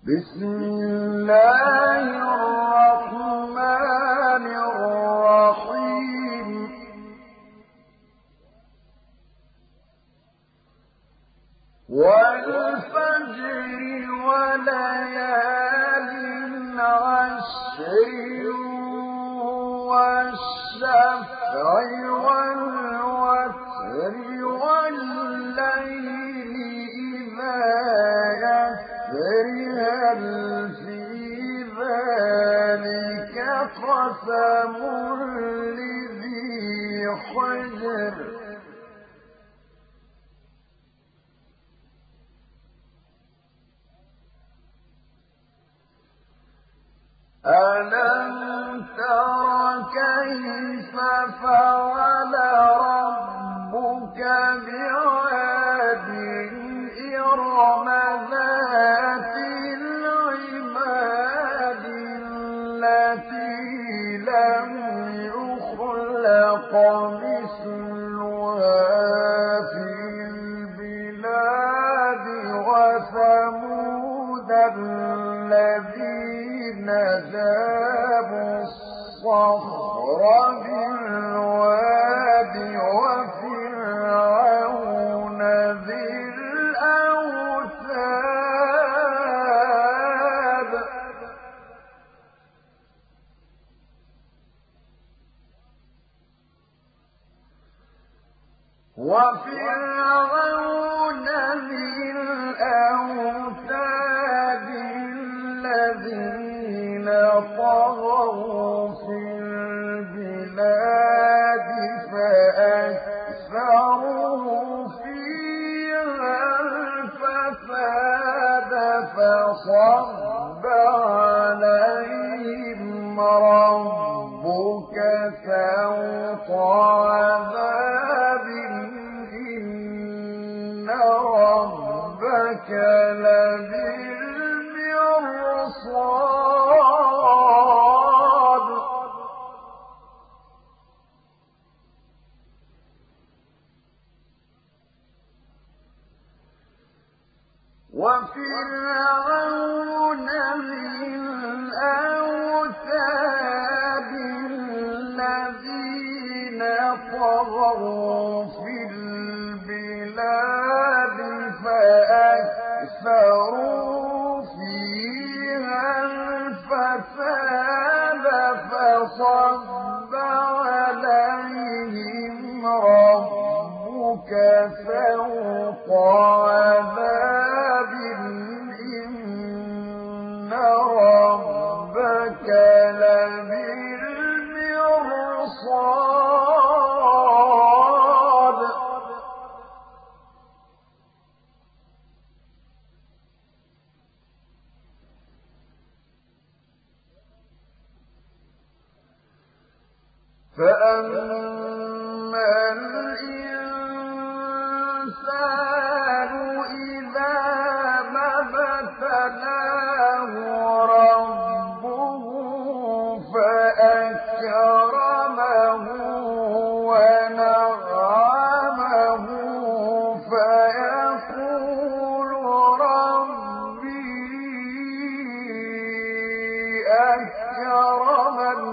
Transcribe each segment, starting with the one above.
بسم الله الرحمن الرحيم والفجر وليال عشر والشفع والوتر والليل إذا يسر هل في ذلك قسم لذي حجر ألم تر كيف فعل ربك بعاد إرم ذات العماد التي لم يخلق مثلها في البلاد وثمود الذين جابوا الصخر بالواد وفرعون ذي الأوتاد الذين طغوا في البلاد فأكثروا فيها الفساد فصب عليهم ربك سوط عذاب إن ربك لبالمرصاد وفرعون ذي الأوتاد الذين طغوا في البلاد فأكثروا فيها الفساد فصب عليهم ربك سوط عذاب إن ربك لبالمرصاد فأما الإنسان إذا ما ابتلاه ربه فأكرمه ونعمه فيقول ربي أكرمن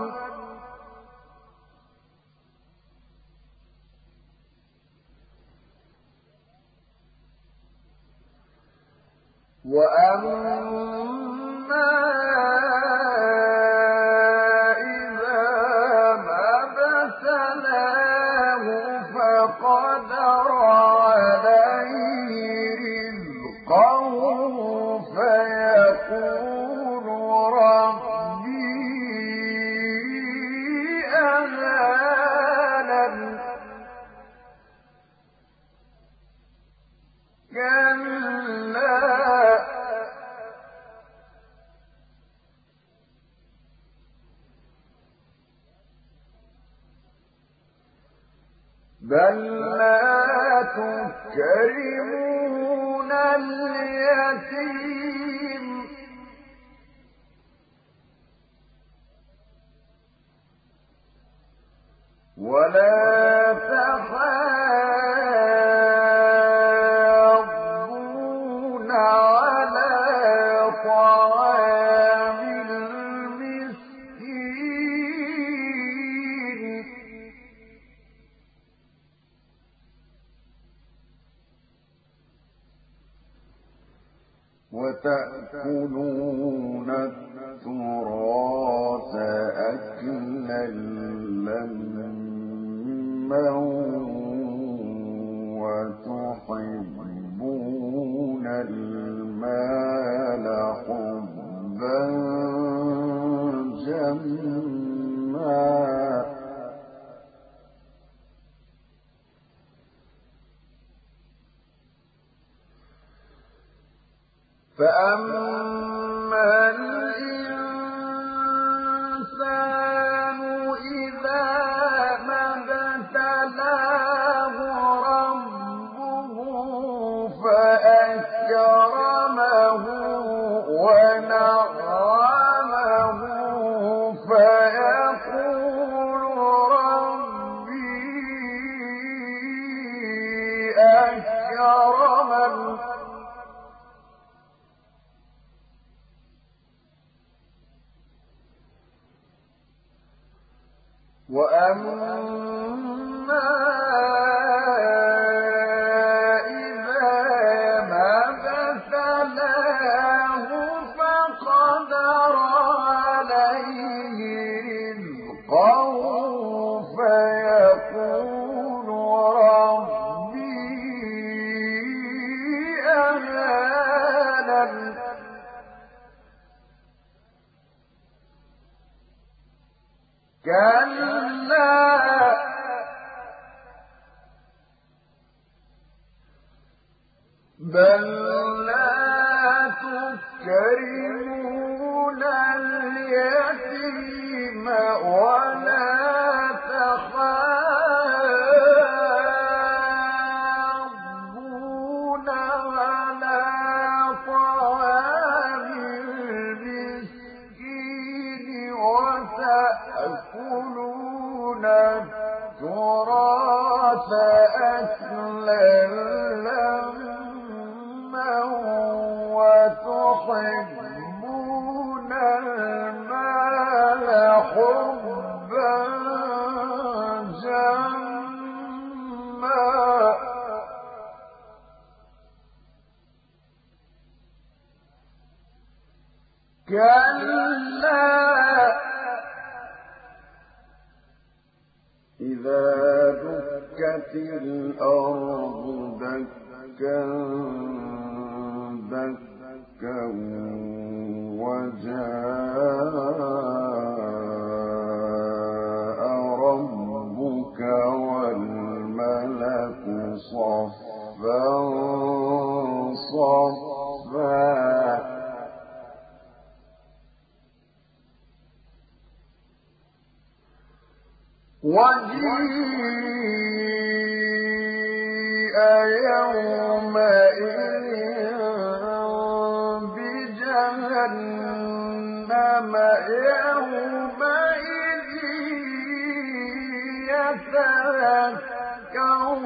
وأما إذا ما ابتلاه فقدر عليه رزقه فيقول ربي أهانن كلا بل لا تكرمون اليتيم ولا تحاضون على طعام وتأكلون التراث أكلا لما وتحبون المال حبا جما فأما الإنسان إذا ما ابتلاه ربه فأكرمه ونعمه فيقول ربي أكرمن وأما إذا ما ابتلاه فقدر عليه رزقه فيقول ربي أهانن كلا بل لا تكرمون اليتيم ولا تحاضون على طعام المسكين وتأكلون التراث أكلا لما وتحبون المال حبا جما كلا إذا دكت الأرض دكا دكا وجاء ربك والملك صفا صفا وجيء يومئذ بجهنم يومئذ يتذكر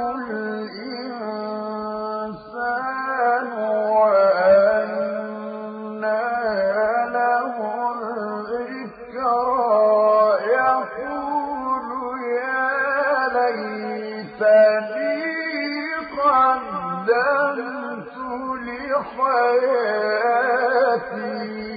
الإنسان وأنى له الذكرى يقول ليتني قدمت لحياتي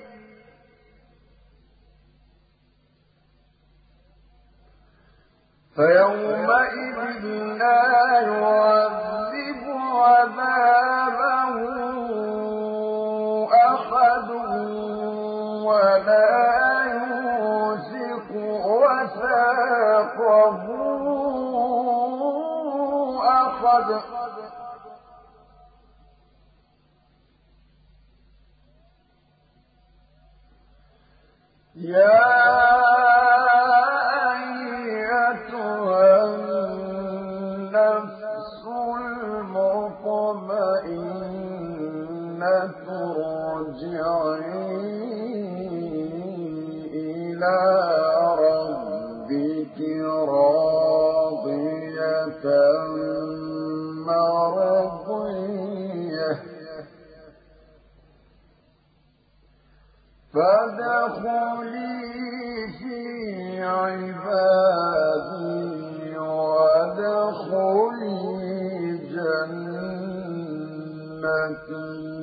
فيومئذ لا يعذب عذابه أحد ولا يوثق وثاقه أحد يا أيتها النفس المطمئنة ارجعي إلى ربك راضية مرضية فادخلي في عبادي وادخلي جنتي